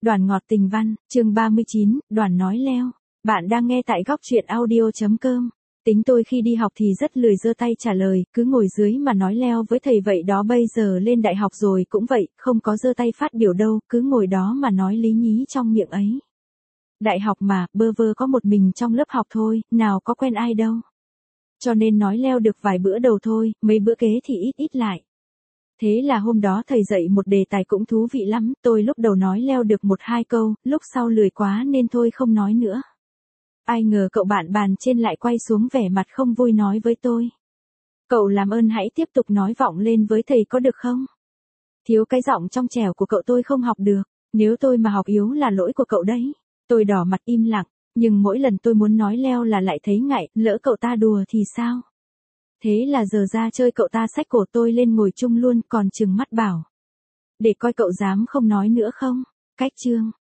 Đoàn ngọt tình văn, chương 39, đoàn nói leo. Bạn đang nghe tại góc truyện audio.com. Tính tôi khi đi học thì rất lười giơ tay trả lời, cứ ngồi dưới mà nói leo với thầy vậy đó. Bây giờ lên đại học rồi cũng vậy, không có giơ tay phát biểu đâu, cứ ngồi đó mà nói lý nhí trong miệng ấy. Đại học mà, bơ vơ có một mình trong lớp học thôi, nào có quen ai đâu. Cho nên nói leo được vài bữa đầu thôi, mấy bữa kế thì ít ít lại. Thế là hôm đó thầy dạy một đề tài cũng thú vị lắm, tôi lúc đầu nói leo được 1-2 câu, lúc sau lười quá nên thôi không nói nữa. Ai ngờ cậu bạn bàn trên lại quay xuống vẻ mặt không vui nói với tôi. Cậu làm ơn hãy tiếp tục nói vọng lên với thầy có được không? Thiếu cái giọng trong trẻo của cậu tôi không học được, nếu tôi mà học yếu là lỗi của cậu đấy. Tôi đỏ mặt im lặng, nhưng mỗi lần tôi muốn nói leo là lại thấy ngại, lỡ cậu ta đùa thì sao? Thế là giờ ra chơi cậu ta xách cổ tôi lên ngồi chung luôn, còn trừng mắt bảo. Để coi cậu dám không nói nữa không? Cách chương.